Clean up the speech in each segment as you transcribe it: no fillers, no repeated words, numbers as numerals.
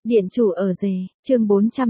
Điện chủ ở rể, chương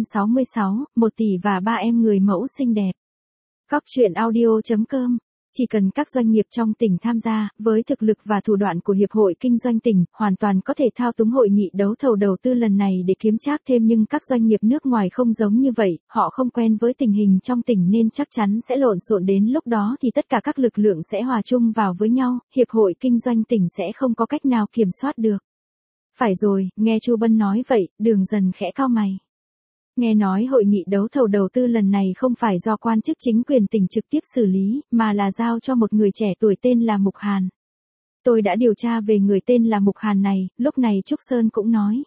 466, 1 tỷ và 3 em người mẫu xinh đẹp. Góc truyện audio.com. Chỉ cần các doanh nghiệp trong tỉnh tham gia, với thực lực và thủ đoạn của Hiệp hội Kinh doanh tỉnh, hoàn toàn có thể thao túng hội nghị đấu thầu đầu tư lần này để kiếm trác thêm, nhưng các doanh nghiệp nước ngoài không giống như vậy, họ không quen với tình hình trong tỉnh nên chắc chắn sẽ lộn xộn, đến lúc đó thì tất cả các lực lượng sẽ hòa chung vào với nhau, Hiệp hội Kinh doanh tỉnh sẽ không có cách nào kiểm soát được. Phải rồi, nghe Chu Bân nói vậy, Đường Dần khẽ cau mày. Nghe nói hội nghị đấu thầu đầu tư lần này không phải do quan chức chính quyền tỉnh trực tiếp xử lý, mà là giao cho một người trẻ tuổi tên là Mục Hàn. Tôi đã điều tra về người tên là Mục Hàn này, lúc này Trúc Sơn cũng nói.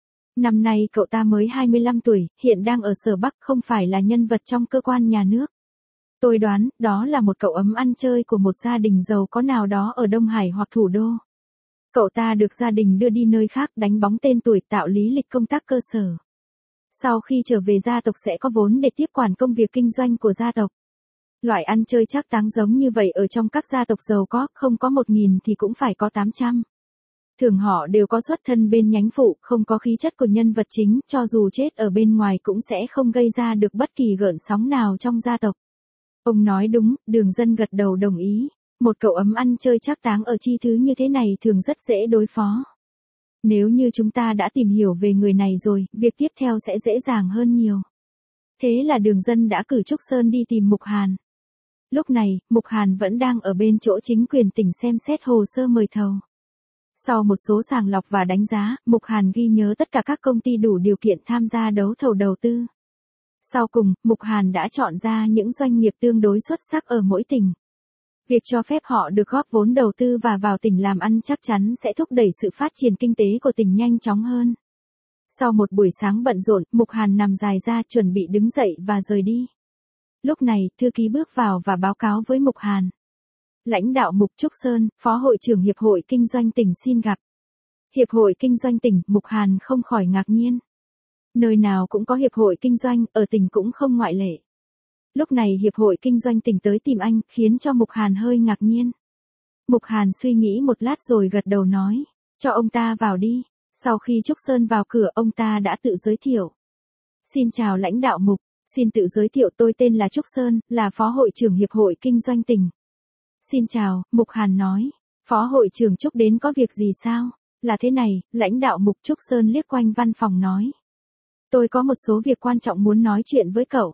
Năm nay cậu ta mới 25 tuổi, hiện đang ở Sở Bắc, không phải là nhân vật trong cơ quan nhà nước. Tôi đoán, đó là một cậu ấm ăn chơi của một gia đình giàu có nào đó ở Đông Hải hoặc thủ đô. Cậu ta được gia đình đưa đi nơi khác đánh bóng tên tuổi, tạo lý lịch công tác cơ sở. Sau khi trở về gia tộc sẽ có vốn để tiếp quản công việc kinh doanh của gia tộc. Loại ăn chơi trác táng giống như vậy ở trong các gia tộc giàu có, không có 1.000 thì cũng phải có 800. Thường họ đều có xuất thân bên nhánh phụ, không có khí chất của nhân vật chính, cho dù chết ở bên ngoài cũng sẽ không gây ra được bất kỳ gợn sóng nào trong gia tộc. Ông nói đúng, Đường Dân gật đầu đồng ý. Một cậu ấm ăn chơi trác táng ở chi thứ như thế này thường rất dễ đối phó. Nếu như chúng ta đã tìm hiểu về người này rồi, việc tiếp theo sẽ dễ dàng hơn nhiều. Thế là Đường Dân đã cử Trúc Sơn đi tìm Mục Hàn. Lúc này, Mục Hàn vẫn đang ở bên chỗ chính quyền tỉnh xem xét hồ sơ mời thầu. Sau một số sàng lọc và đánh giá, Mục Hàn ghi nhớ tất cả các công ty đủ điều kiện tham gia đấu thầu đầu tư. Sau cùng, Mục Hàn đã chọn ra những doanh nghiệp tương đối xuất sắc ở mỗi tỉnh. Việc cho phép họ được góp vốn đầu tư và vào tỉnh làm ăn chắc chắn sẽ thúc đẩy sự phát triển kinh tế của tỉnh nhanh chóng hơn. Sau một buổi sáng bận rộn, Mục Hàn nằm dài ra chuẩn bị đứng dậy và rời đi. Lúc này, thư ký bước vào và báo cáo với Mục Hàn. Lãnh đạo Mục Trúc Sơn, Phó hội trưởng Hiệp hội Kinh doanh tỉnh xin gặp. Hiệp hội Kinh doanh tỉnh, Mục Hàn không khỏi ngạc nhiên. Nơi nào cũng có Hiệp hội Kinh doanh, ở tỉnh cũng không ngoại lệ. Lúc này Hiệp hội Kinh doanh tỉnh tới tìm anh, khiến cho Mục Hàn hơi ngạc nhiên. Mục Hàn suy nghĩ một lát rồi gật đầu nói, cho ông ta vào đi. Sau khi Trúc Sơn vào cửa, ông ta đã tự giới thiệu. Xin chào lãnh đạo Mục, xin tự giới thiệu, tôi tên là Trúc Sơn, là Phó hội trưởng Hiệp hội Kinh doanh tỉnh. Xin chào, Mục Hàn nói, Phó hội trưởng Trúc đến có việc gì sao? Là thế này, lãnh đạo Mục. Trúc Sơn liếc quanh văn phòng nói. Tôi có một số việc quan trọng muốn nói chuyện với cậu.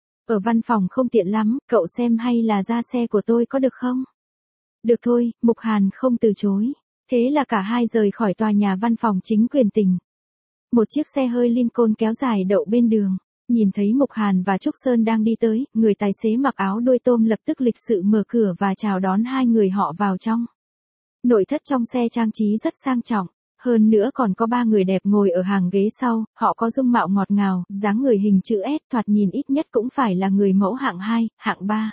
Ở văn phòng không tiện lắm, cậu xem hay là ra xe của tôi có được không? Được thôi, Mục Hàn không từ chối. Thế là cả hai rời khỏi tòa nhà văn phòng chính quyền tỉnh. Một chiếc xe hơi Lincoln kéo dài đậu bên đường. Nhìn thấy Mục Hàn và Trúc Sơn đang đi tới, người tài xế mặc áo đuôi tôm lập tức lịch sự mở cửa và chào đón hai người họ vào trong. Nội thất trong xe trang trí rất sang trọng. Hơn nữa còn có 3 người đẹp ngồi ở hàng ghế sau, họ có dung mạo ngọt ngào, dáng người hình chữ S, thoạt nhìn ít nhất cũng phải là người mẫu hạng 2, hạng 3.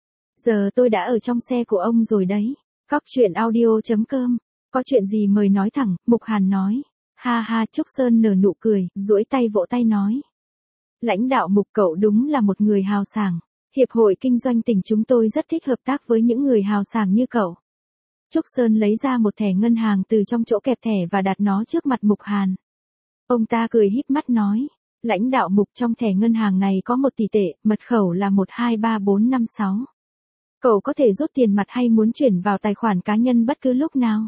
Giờ tôi đã ở trong xe của ông rồi đấy. Góc truyện audio.com. Có chuyện gì mời nói thẳng, Mục Hàn nói. Ha ha, Trúc Sơn nở nụ cười, duỗi tay vỗ tay nói. Lãnh đạo Mục, cậu đúng là một người hào sảng. Hiệp hội Kinh doanh tỉnh chúng tôi rất thích hợp tác với những người hào sảng như cậu. Trúc Sơn lấy ra một thẻ ngân hàng từ trong chỗ kẹp thẻ và đặt nó trước mặt Mục Hàn. Ông ta cười híp mắt nói, lãnh đạo Mục, trong thẻ ngân hàng này có 1 tỷ tệ, mật khẩu là 123456. Cậu có thể rút tiền mặt hay muốn chuyển vào tài khoản cá nhân bất cứ lúc nào.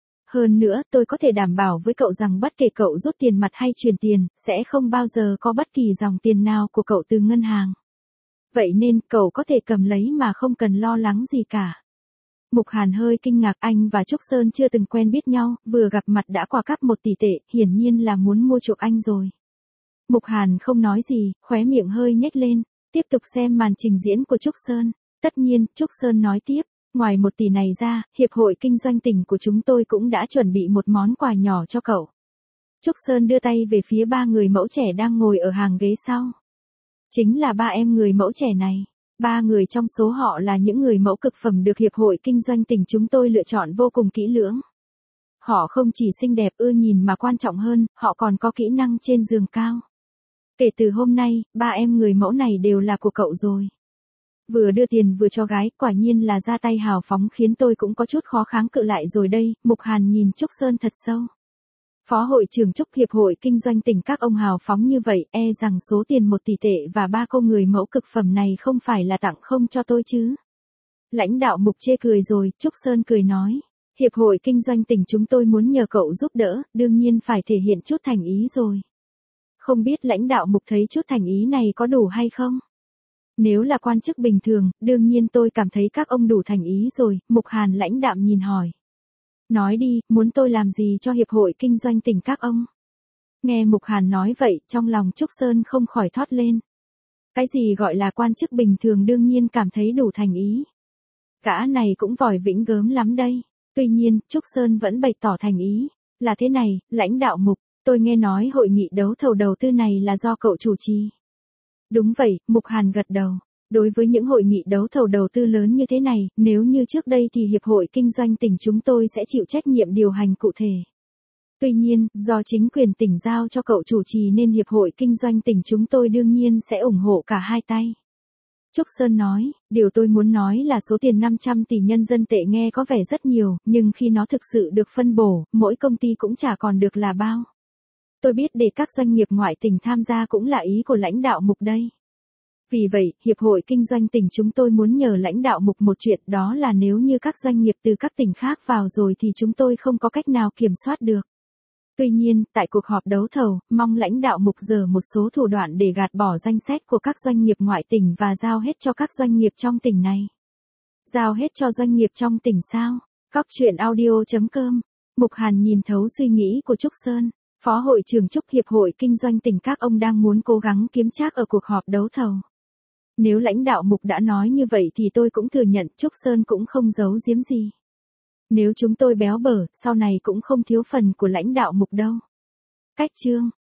Hơn nữa, tôi có thể đảm bảo với cậu rằng bất kể cậu rút tiền mặt hay chuyển tiền, sẽ không bao giờ có bất kỳ dòng tiền nào của cậu từ ngân hàng. Vậy nên, cậu có thể cầm lấy mà không cần lo lắng gì cả. Mục Hàn hơi kinh ngạc, anh và Trúc Sơn chưa từng quen biết nhau, vừa gặp mặt đã quà cắp 1 tỷ tệ, hiển nhiên là muốn mua chuộc anh rồi. Mục Hàn không nói gì, khóe miệng hơi nhếch lên, tiếp tục xem màn trình diễn của Trúc Sơn. Tất nhiên, Trúc Sơn nói tiếp, ngoài 1 tỷ này ra, Hiệp hội Kinh doanh tỉnh của chúng tôi cũng đã chuẩn bị một món quà nhỏ cho cậu. Trúc Sơn đưa tay về phía 3 người mẫu trẻ đang ngồi ở hàng ghế sau. Chính là 3 em người mẫu trẻ này. 3 người trong số họ là những người mẫu cực phẩm được Hiệp hội Kinh doanh tỉnh chúng tôi lựa chọn vô cùng kỹ lưỡng. Họ không chỉ xinh đẹp ưa nhìn mà quan trọng hơn, họ còn có kỹ năng trên giường cao. Kể từ hôm nay, 3 em người mẫu này đều là của cậu rồi. Vừa đưa tiền vừa cho gái, quả nhiên là ra tay hào phóng khiến tôi cũng có chút khó kháng cự lại rồi đây. Mục Hàn nhìn Trúc Sơn thật sâu. Phó hội trưởng Trúc Hiệp hội Kinh doanh tỉnh các ông hào phóng như vậy, e rằng số tiền 1 tỷ tệ và 3 cô người mẫu cực phẩm này không phải là tặng không cho tôi chứ. Lãnh đạo Mục chê cười rồi, Trúc Sơn cười nói. Hiệp hội Kinh doanh tỉnh chúng tôi muốn nhờ cậu giúp đỡ, đương nhiên phải thể hiện chút thành ý rồi. Không biết lãnh đạo Mục thấy chút thành ý này có đủ hay không? Nếu là quan chức bình thường, đương nhiên tôi cảm thấy các ông đủ thành ý rồi, Mục Hàn lãnh đạm nhìn hỏi. Nói đi, muốn tôi làm gì cho Hiệp hội Kinh doanh tỉnh các ông? Nghe Mục Hàn nói vậy, trong lòng Trúc Sơn không khỏi thốt lên. Cái gì gọi là quan chức bình thường đương nhiên cảm thấy đủ thành ý. Gã này cũng vòi vĩnh gớm lắm đây. Tuy nhiên, Trúc Sơn vẫn bày tỏ thành ý. Là thế này, lãnh đạo Mục, tôi nghe nói hội nghị đấu thầu đầu tư này là do cậu chủ trì. Đúng vậy, Mục Hàn gật đầu. Đối với những hội nghị đấu thầu đầu tư lớn như thế này, nếu như trước đây thì Hiệp hội Kinh doanh tỉnh chúng tôi sẽ chịu trách nhiệm điều hành cụ thể. Tuy nhiên, do chính quyền tỉnh giao cho cậu chủ trì nên Hiệp hội Kinh doanh tỉnh chúng tôi đương nhiên sẽ ủng hộ cả hai tay. Trúc Sơn nói, điều tôi muốn nói là số tiền 500 tỷ nhân dân tệ nghe có vẻ rất nhiều, nhưng khi nó thực sự được phân bổ, mỗi công ty cũng chả còn được là bao. Tôi biết để các doanh nghiệp ngoại tỉnh tham gia cũng là ý của lãnh đạo Mục đây. Vì vậy, Hiệp hội Kinh doanh tỉnh chúng tôi muốn nhờ lãnh đạo Mục một chuyện, đó là nếu như các doanh nghiệp từ các tỉnh khác vào rồi thì chúng tôi không có cách nào kiểm soát được. Tuy nhiên, tại cuộc họp đấu thầu, mong lãnh đạo Mục dở một số thủ đoạn để gạt bỏ danh sách của các doanh nghiệp ngoại tỉnh và giao hết cho các doanh nghiệp trong tỉnh này. Giao hết cho doanh nghiệp trong tỉnh sao? Cóc truyện audio.com. Mục Hàn nhìn thấu suy nghĩ của Trúc Sơn. Phó hội trưởng Trúc Hiệp hội Kinh doanh tỉnh các ông đang muốn cố gắng kiếm trác ở cuộc họp đấu thầu. Nếu lãnh đạo Mục đã nói như vậy thì tôi cũng thừa nhận, Trúc Sơn cũng không giấu giếm gì. Nếu chúng tôi béo bở, sau này cũng không thiếu phần của lãnh đạo Mục đâu. Cách chương